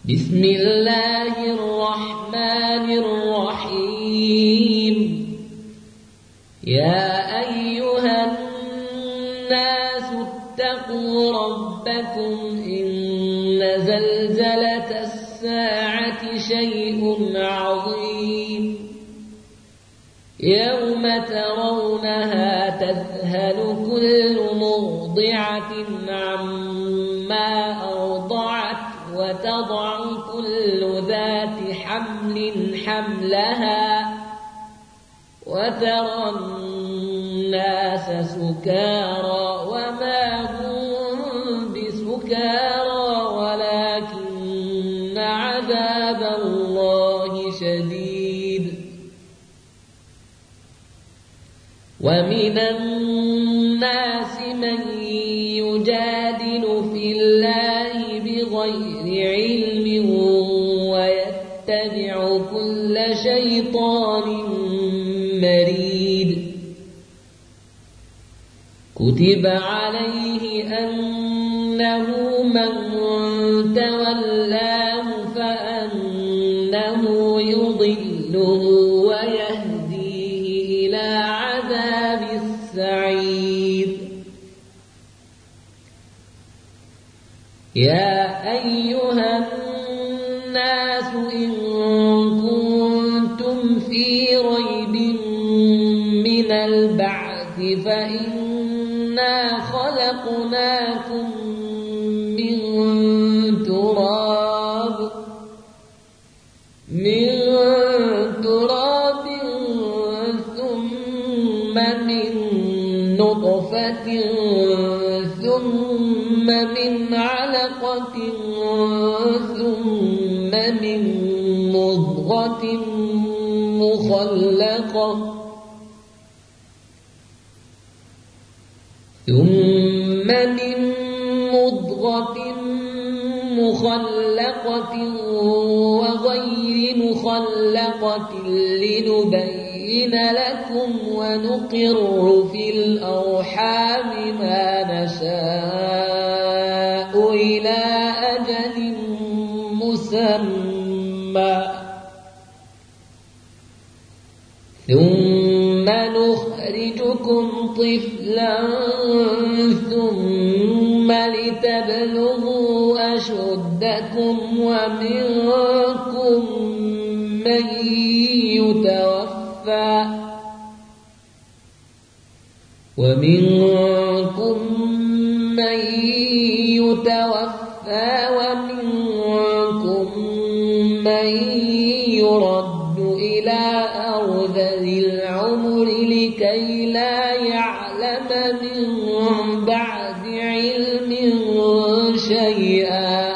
بسم الله الرحمن الرحيم. يا أيها الناس اتقوا ربكم إن زلزلة الساعة شيء عظيم يوم ترونها تذهل كل مرضعة عما أرضعت وتضع كل ذات حمل حملها وترى الناس سكارى وما هم بسكارى ولكن عذاب الله شديد. ومن الناس من يجادل في الله بغير علم ويتبع كل شيطان مريد. كتب عليه أنه من تولاه فأنه يضله ويهديه إلى عذاب السعير. يا أيها الناس إن كنتم في ريب من البعث فإنا خلقناكم من تراب ثم من نطفة ثم من علقة ثم من مضغة مخلقة وغير مخلقة لنبين لكم ونقر في الأرحام ما نشاء إلى أجل مسمى ثم نخرجكم طفلا ثم لتبلغوا أشدكم ومنكم من يتوفى ومنكم من يرد إلى أرذل العمر لكي لا يعلم من بعد علم شيئا.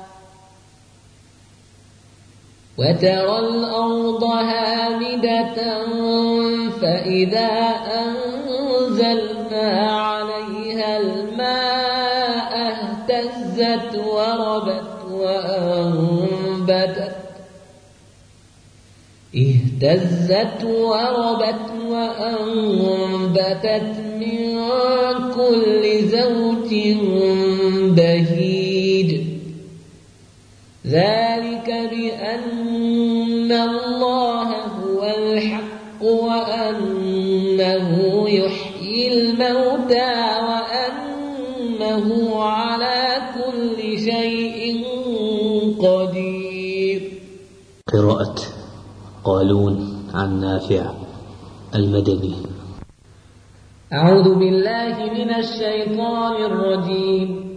وترى الأرض هامدة فإذا أنزلنا عليها الماء اهتزت وربت وأنبتت من كل زوج بهيج. ذلك بأن الله هو الحق وأنه يحيي الموتى وأنه على كل شيء قدير. قراءة قالون عن نافع المدني. أعوذ بالله من الشيطان الرجيم.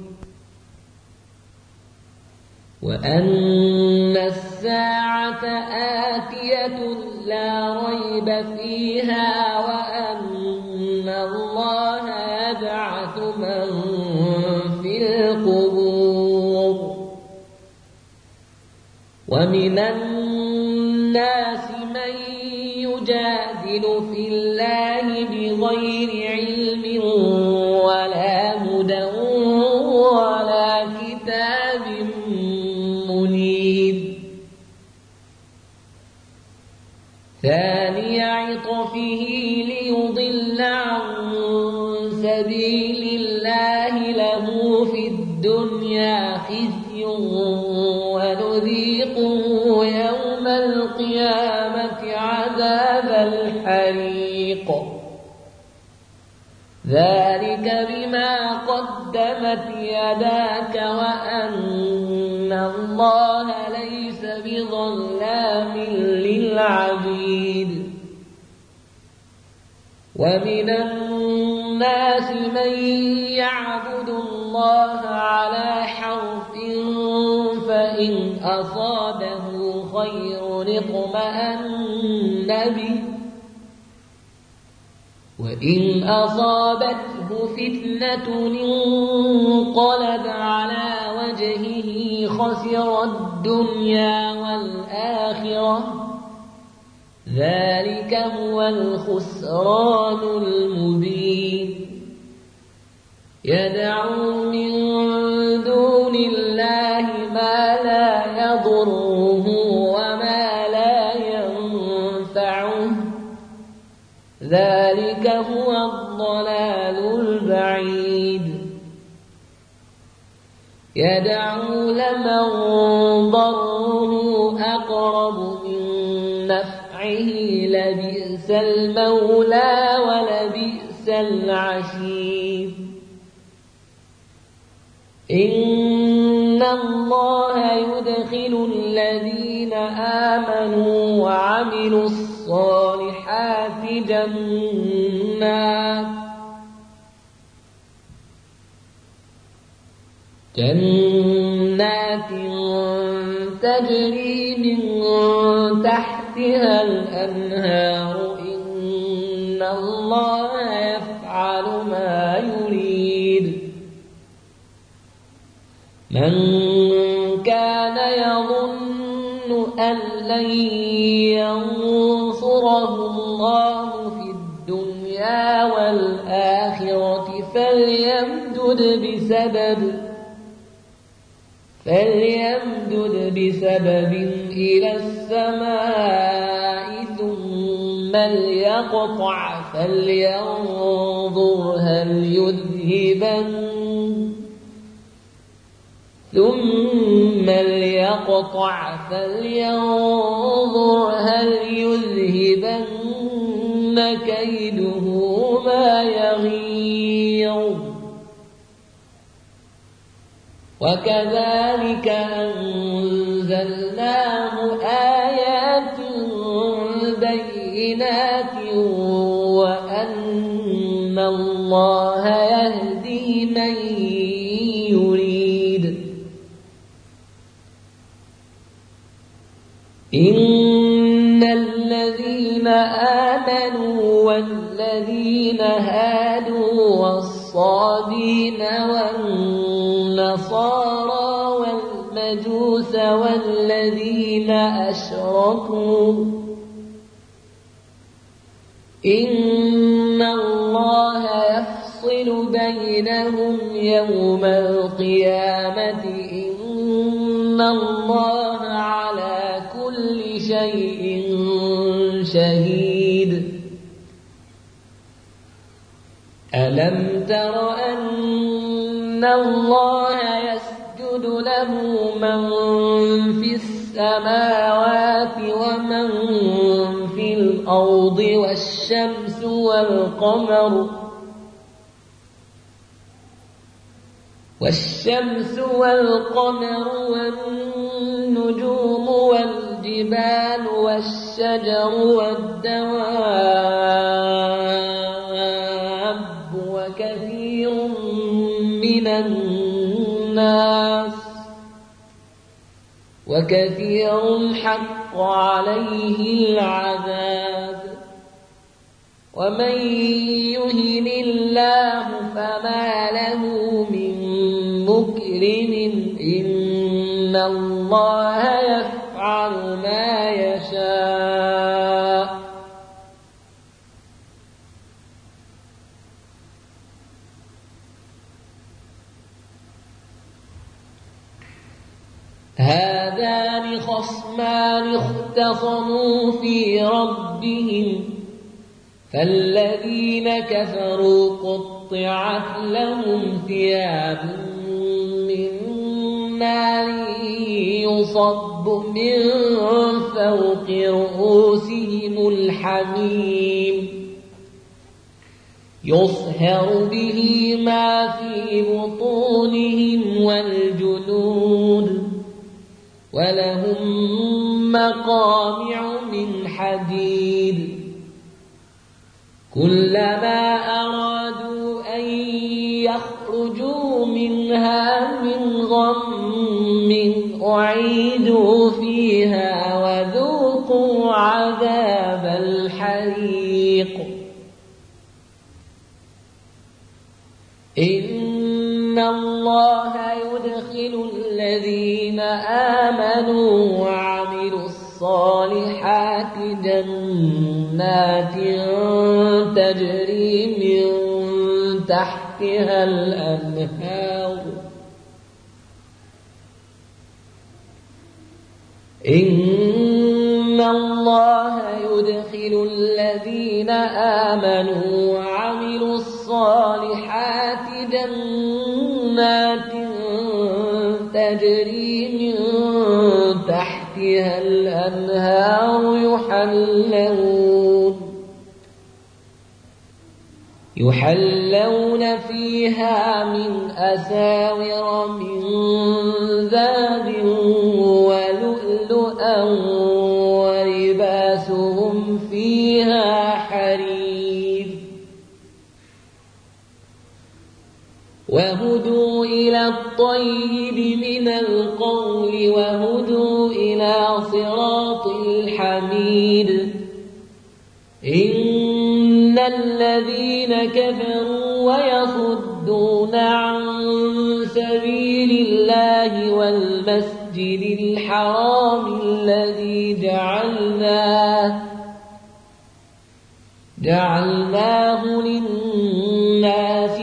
وأن الساعة آتية لا ريب فيها وأن الله يبعث من في القبور. ومن الناس من يجادل في الله بغير علم ولا هدى ولا كتاب منير. ثاني عطفه ليضل عن سبيل الله له في الدنيا خزي خزي ونذيقه يوم القيامة عذاب الحريق ذلك بما قدمت يداك وأن الله ليس بظلام للعبيد ومن الناس من يعبد الله على حرف فإن أصابه خير اطمأن به وإن أصابته فتنة انقلب على وجهه خسر الدنيا والآخرة ذلك هو الخسران المبين يدعو من دون الله ما لا يضره وما لا ينفعه ذلك هو الضلال البعيد يدعو لمن ضره أقرب من نفعه لبئس المولى ولبئس العشير إن الله يدخل الذين آمنوا وعملوا الصالحات جنات تجري من تحتها الأنهار إن الله يفعل ما يريد من كان يظن أن لن ينصره الله في الدنيا والآخرة فليمدد بسبب إلى السماء ثم ليقطع فلينظر هل يذهبن كيده ما يغيظ وكذلك أنزلناه آيات بينات وأن الله يهدي من يريد إن الذين آمنوا والذين هادوا والصابين والنصارى والمجوس والذين أشركوا إن الله يفصل بينهم يوم القيامة إن الله على كل شيء شهيد ألم تر أن الله يسجد له من في السماوات ومن في الأرض والشمس والقمر والنجوم والجبال والشجر والدواب وكثير من الناس وكثير حق عليه العذاب ومن يهن الله فما له من مكرم إن الله يفعل ما يشاء هذان خصمان اختصموا في ربهم فالذين كفروا قطعت لهم ثياب من نار يصب من فوق رؤوسهم الحميم يصهر به ما في بطونهم والجلود ولهم مقامع من حديد كلما أرادوا أن يخرجوا منها من غم أعيدوا فيها وذوقوا عذاب الحريق إن الله يدخل الذين آمنوا وعملوا الصالحات جنات تجري من تحتها الأنهار إن الله يدخل الذين آمنوا وعملوا الصالحات جنات تجري من تحتها الأنهار يحلون فيها من أساور من ذهب ولؤلؤا ولباسهم فيها حرير وهدوا إلى الطيب من القول وهدوا إلى صراط الحميد إن الذين كفروا ويصدون عن سبيل الله والمسجد الحرام الذي جعلناه للناس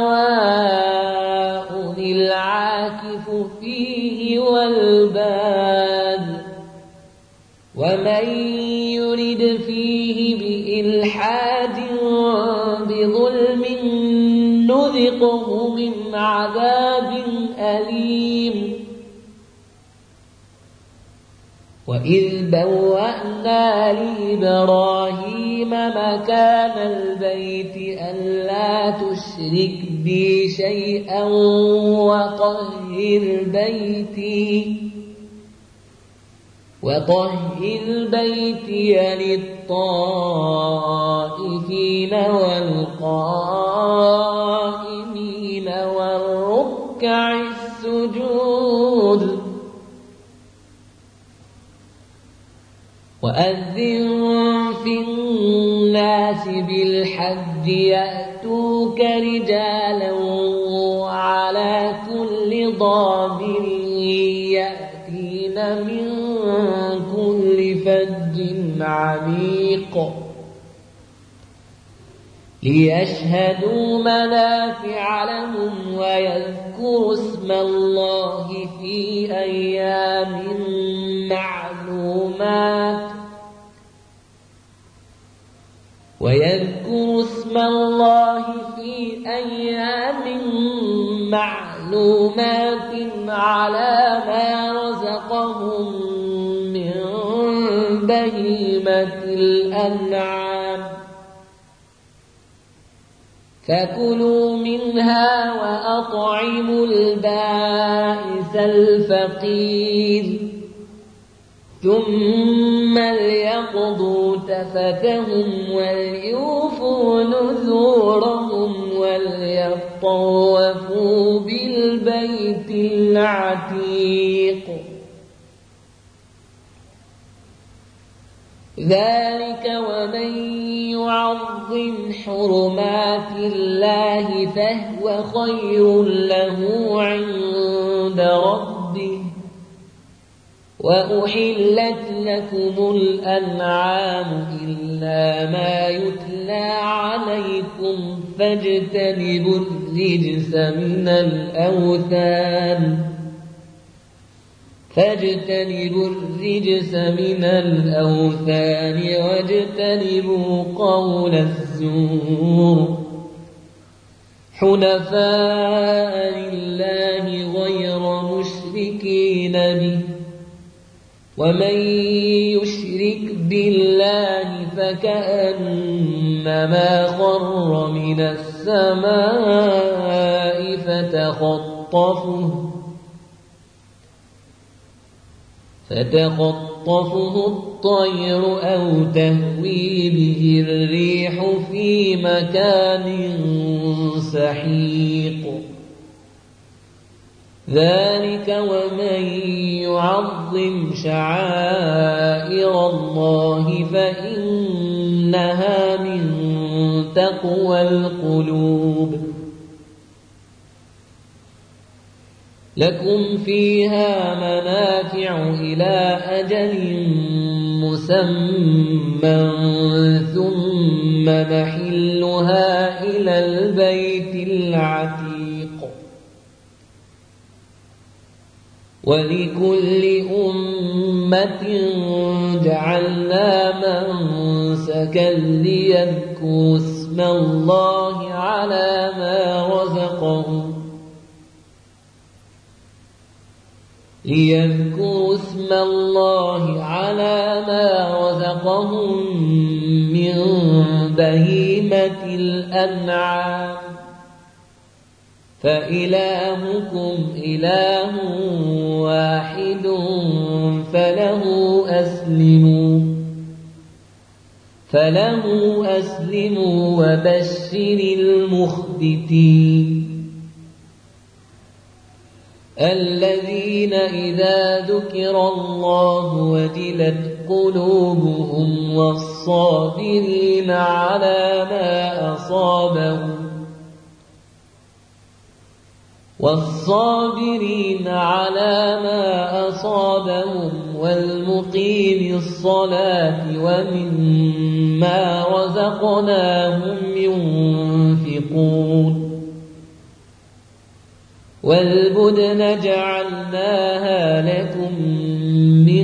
سواء العاكف فيه والباد ومن يرد فيه بإلحاد بظلم نذقه من عذاب أليم وإذ بوأنا لإبراهيم مكان البيت ألا تشرك بي شيئا وطهر بيتي للطائفين والقائمين والركع السجود وأذن في الناس بالحج يأتوك رجالا وعلى كل ضامر يأتين من كل فج عميق ليشهدوا منافع لهم ويذكروا اسم الله في أيام معلومات على ما رزقهم من بهيمة الأنعام فكلوا منها وأطعموا البائس الفقير ثم ليقضوا تفتهم وليوفوا نذورهم وليطوفوا بالبيت العتيق ذلك ومن يعظم حرمات الله فهو خير له عند ربه وأحلت لكم الأنعام إلا ما يتلى عليكم فاجتنبوا الرجس من الأوثان واجتنبوا قول الزور حنفاء لله غير مشركين المشركين به ومن يشرك بالله فكأنما خر من السماء فتخطفه الطير أو تهوي به الريح في مكان سحيق ذلك ومن يعظم شعائر الله فإنها من تقوى القلوب لكم فيها منافع إلى أجل مسمى ثم محلها إلى البيت العتيق ولكل أمة جعلنا منسكا ليذكروا اسم الله على ما رزقهم من بهيمة الأنعام فإلهكم إله واحد فله أسلموا وبشر المخبتين الذين إذا ذكر الله وجلت قلوبهم والصابرين على ما أصابهم والمقيم الصلاة ومما رزقناهم ينفقون والبدن جعلناها لكم من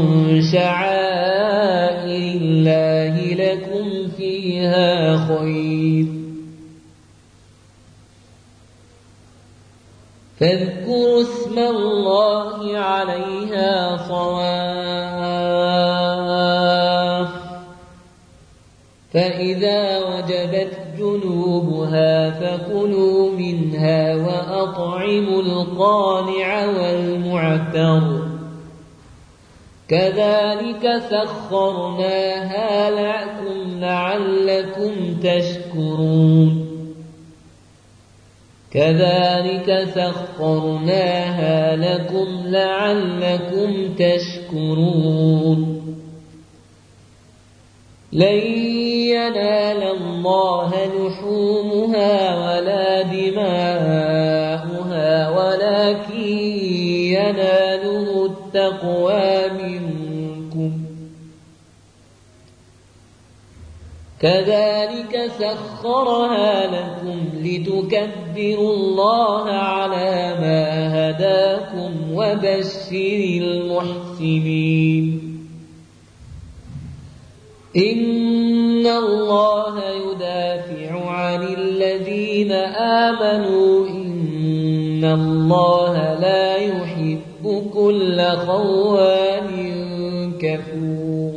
شعائر الله لكم فيها خير فاذكروا اسم الله عليها صواف فإذا وجبت جنوبها فكلوا منها وأطعموا القانع والمعتر كذلك سخرناها لكم لعلكم تشكرون لن ينال الله لحومها ولا دماؤها ولكن يناله التقوى منكم كذلك سخرها لكم لتكبروا الله على ما هداكم وبشر المحسنين إن الله يدافع عن الذين آمنوا إن الله لا يحب كل خوان كفور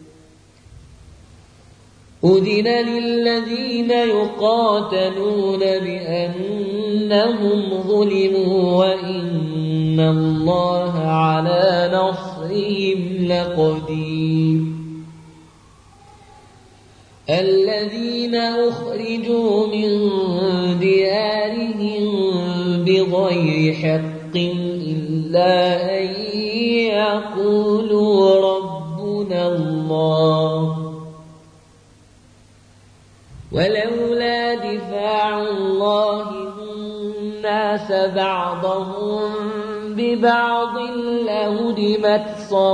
أذن للذين يقاتلون بأنهم ظلموا وإن الله على نصرهم لقدير الذين أخرجوا من ديارهم بغير حق إلا أن يقولوا ربنا الله ولولا دفاع الله الناس بعضهم ببعض لهدمت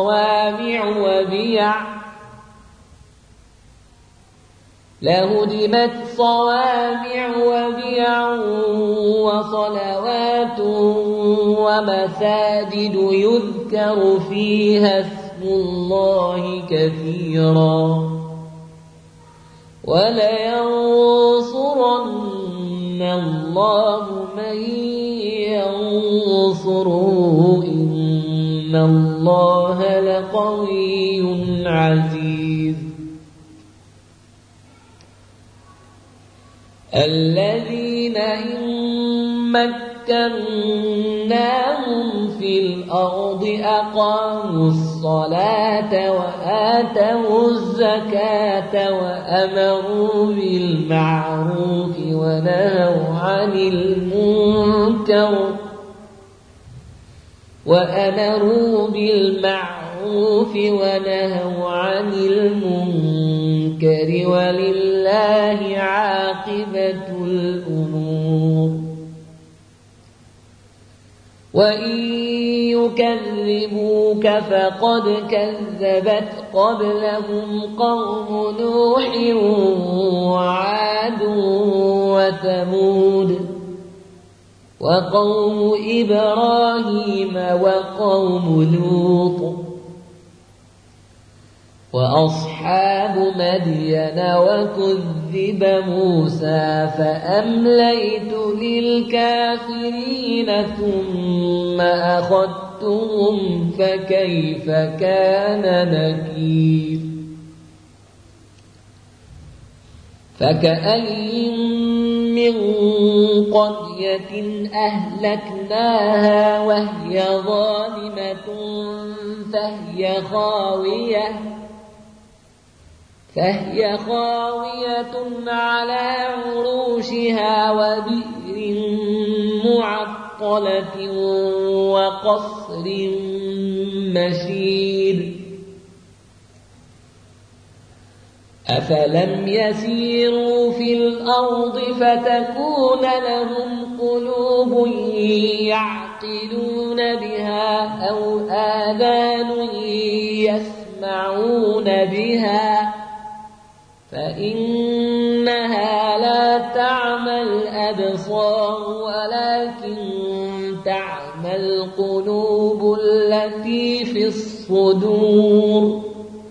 صوامع وبيع وصلوات ومساجد يذكر فيها اسم الله كثيرا ولينصرن الله من ينصروه إن الله لقوي عزيز الذين إن مكناهم في الأرض أقاموا الصلاة وآتوا الزكاة وأمروا بالمعروف ونهوا عن المنكر ولله عاقبة الأمور وإن يكذبوك فقد كذبت قبلهم قوم نوح وعاد وثمود وقوم إبراهيم وقوم لوط وأصحاب مدين وكذب موسى فأمليت للكافرين ثم أخذتهم فكيف كان نكير فكأين من قرية أهلكناها وهي ظالمة فهي خاوية على عروشها وبئر معطلة وقصر مشيد أفلم يسيروا في الأرض فتكون لهم قلوب يعقلون بها أو آذان يسمعون بها فإنها لا تعمى الأبصار ولكن تعمى القلوب التي في الصدور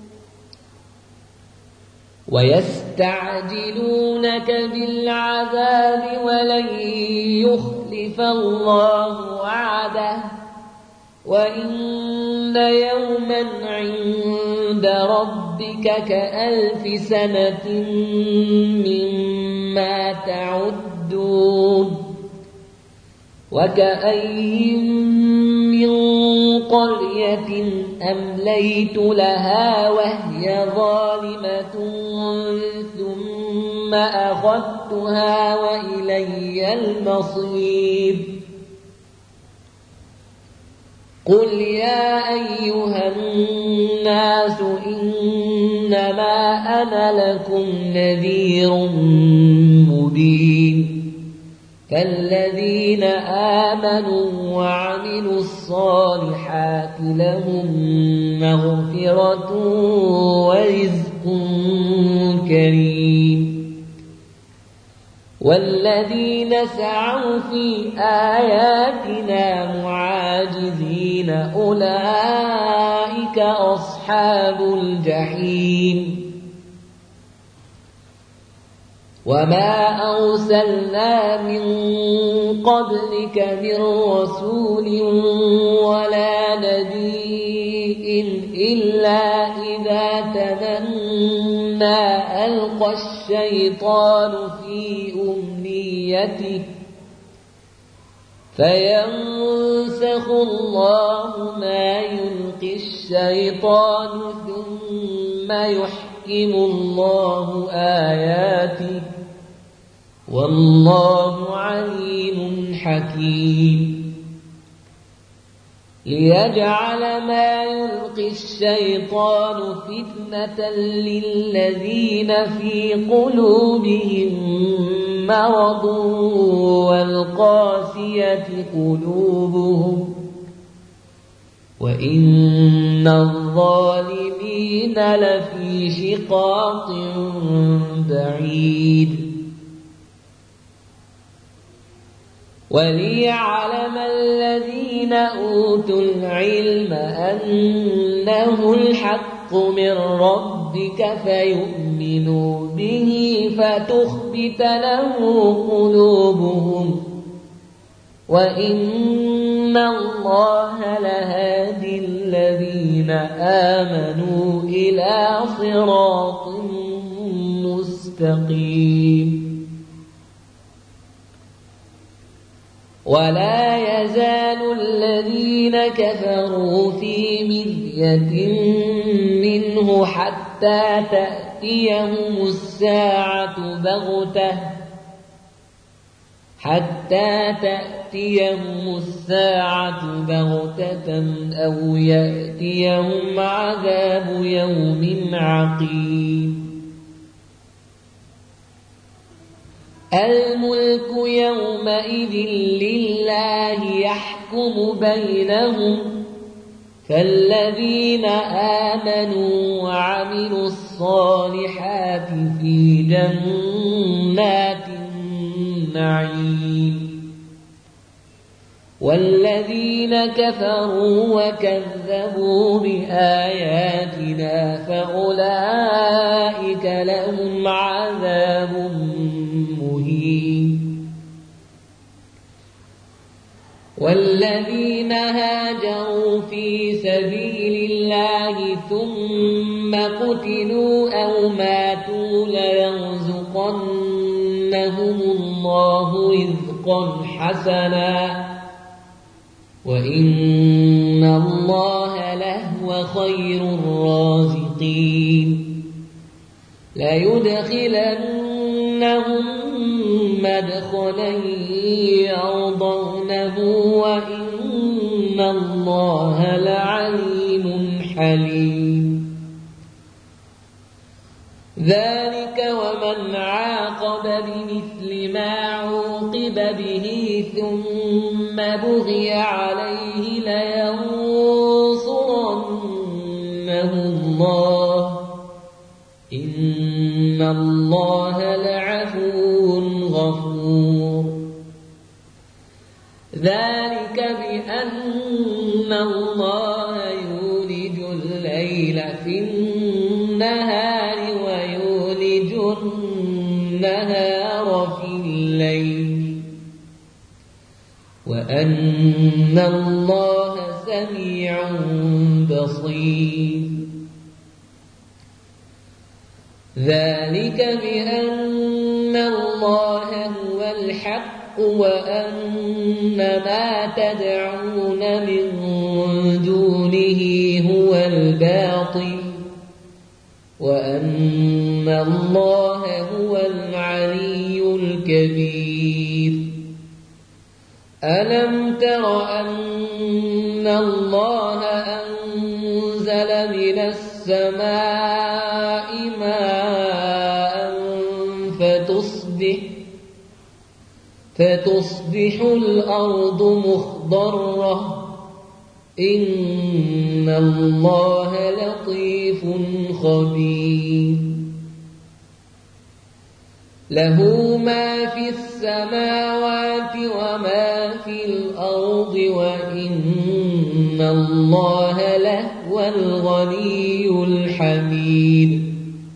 ويستعجلونك بالعذاب ولن يخلف الله وعده وإن يوما عند ربك كألف سنة مما تعدون وكأين من قرية أمليت لها وهي ظالمة ثم أخذتها وإلي المصير قل يا أيها الناس إنما أنا لكم نذير مبين فالذين آمنوا وعملوا الصالحات لهم مغفرة ورزق كريم والذين سعوا في آياتنا معاجزين أولئك أصحاب الجحيم وما أرسلنا من قبلك من رسول ولا نبي إلا إذا تمنى ألقى الشيطان في أمنيته فينسخ الله ما يلقي الشيطان ثم يحكم الله آياته والله عليم حكيم ليجعل ما يلقي الشيطان فتنة للذين في قلوبهم مرض والقاسية قلوبهم وإن الظالمين لفي شقاق بعيد وليعلم الذين أوتوا العلم أنه الحق من ربك فيؤمنوا به فتخبت له قلوبهم وإن الله لهادي الذين آمنوا إلى صراط مستقيم ولا يزال الذين كفروا في مرية منه حتى تأتيهم الساعة بغتة أو يأتيهم عذاب يوم عقيم الملك يومئذ لله يحكم بينهم فالذين آمنوا وعملوا الصالحات في جنات النعيم والذين كفروا وكذبوا بآياتنا فأولئك لهم عذاب مهين والذين هاجروا في سبيل الله ثم قتلوا أو ماتوا ليرزقنهم الله رزقا حسنا وإن الله لهو خير الرازقين ليدخلنهم مدخلا يرضونه وإن الله لعليم حليم ذلك ومن عاقب بمثل ما عوقب به ثم بغي عليه لينصرنه الله إن الله لعفو غفور ذلك بأن الله يولج الليل في النهار ويولج النهار في الليل وأن الله سميع بصير ذلك بأن الله هو الحق وأن ما تدعون من دونه هو الباطل وأن الله هو العلي الكبير ألم تر أن الله أنزل من السماء ماء فتصبح الأرض مخضرة إن الله لطيف خبير له ما في السماوات وما في الأرض وإن الله لهو الغني الحميد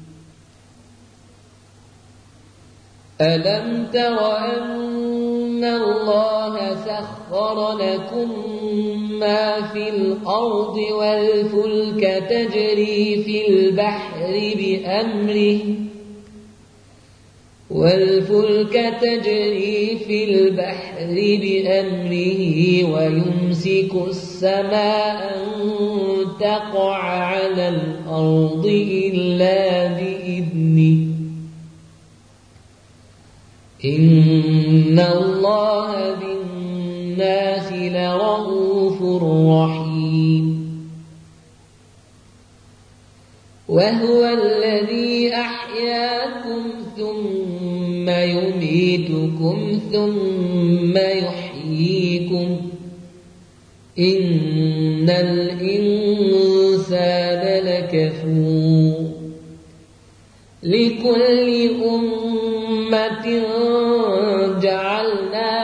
ألم تر أن الله سخر لكم ما في الأرض والفلك تجري في البحر بأمره ويمسك السماء أن تقع على الأرض إلا بإذنه إن الله بالناس لرؤوف رحيم وهو الذي أحياكم ثم يميتكم ثم يحييكم إن الإنسان لكفور لكل أمة جعلنا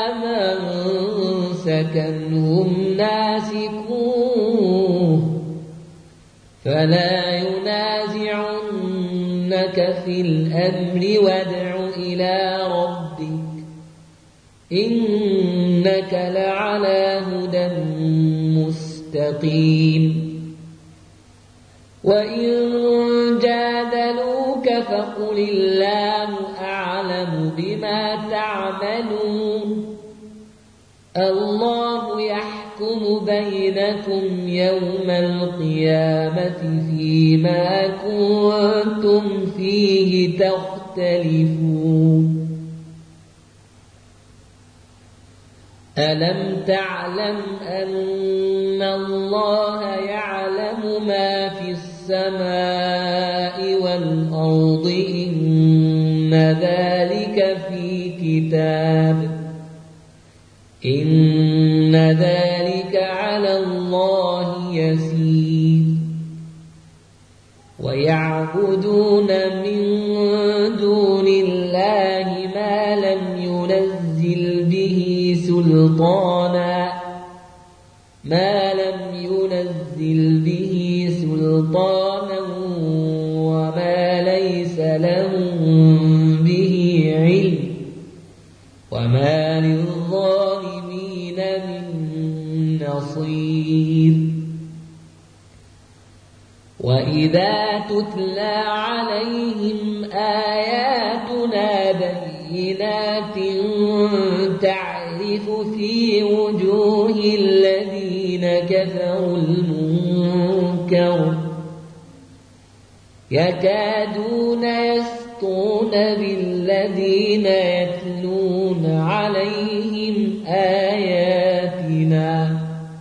منسكا هم ناسكوه فلا ينازعنك في الأمر وادع إلى ربك إنك إنك لعلى هدى مستقيم وإن جادلوك فقل الله أعلم بما تعملون الله يحكم بينكم يوم القيامة فيما كنتم فيه تختلفون ألم تعلم أن الله يعلم ما في السماء والأرض إن ذلك في كتاب إن ذلك على الله يسير ويعبدون من دون الله ما لم ينزل به سلطانا وما ليس لهم به علم وما للظالمين من نصير وإذا تتلى عليهم آياتنا بينات تعرف في وجوه الذين كفروا المنكر يكادون يسطون بالذين يتلون عليهم آياتنا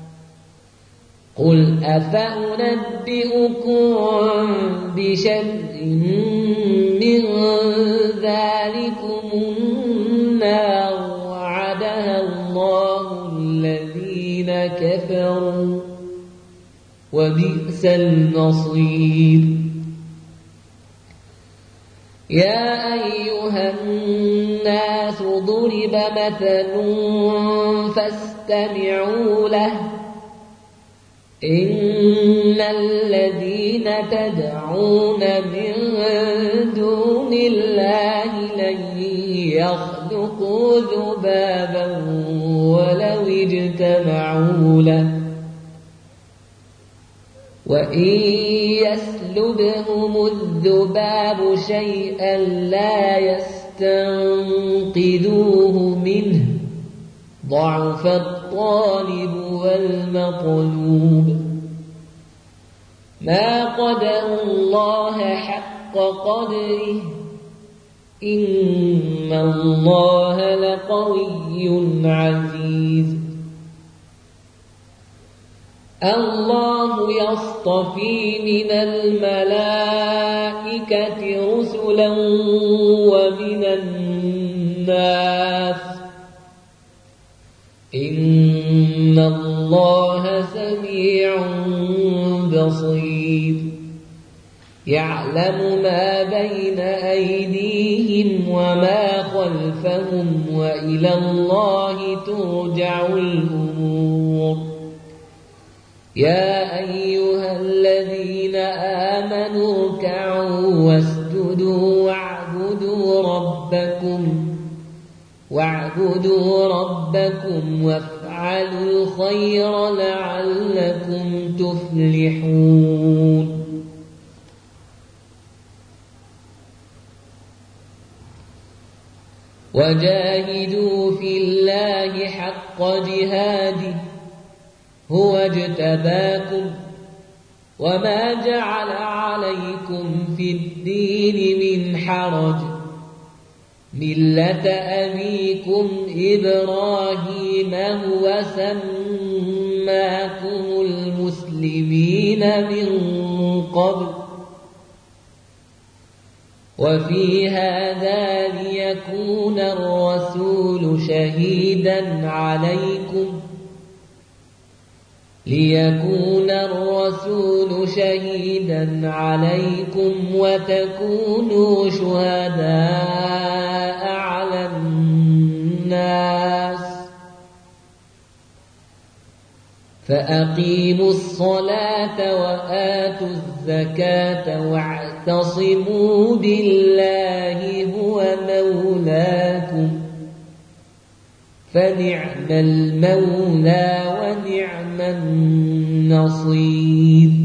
قل أفأنبئكم بشر من ذلكم النار وعدها الله الذين كفروا وبئس المصير يا أيها الناس ضرب مثل فاستمعوا له إن الذين تدعون من دون الله لن يخلقوا ذبابا ولو اجتمعوا له وإن يسلبهم الذباب شيئا لا يستنقذوه منه ضعف الطالب والمطلوب ما قدروا الله حق قدره إن الله لقوي عزيز الله يصطفي من الملائكة رسلا ومن الناس إن الله سميع بصير يعلم ما بين أيديهم وما خلفهم وإلى الله ترجع الأمور يا أيها الذين آمنوا اركعوا واسجدوا واعبدوا ربكم وافعلوا الخير لعلكم تفلحون وجاهدوا في الله حق جهاده هو اجتباكم وما جعل عليكم في الدين من حرج ملة أبيكم إبراهيم هو سماكم المسلمين من قبل وفي هذا ليكون الرسول شهيدا عليكم وتكونوا شهداء على الناس فأقيموا الصلاة وآتوا الزكاة واعتصموا بالله هو مولاكم فنعم المولى ونعم النصير.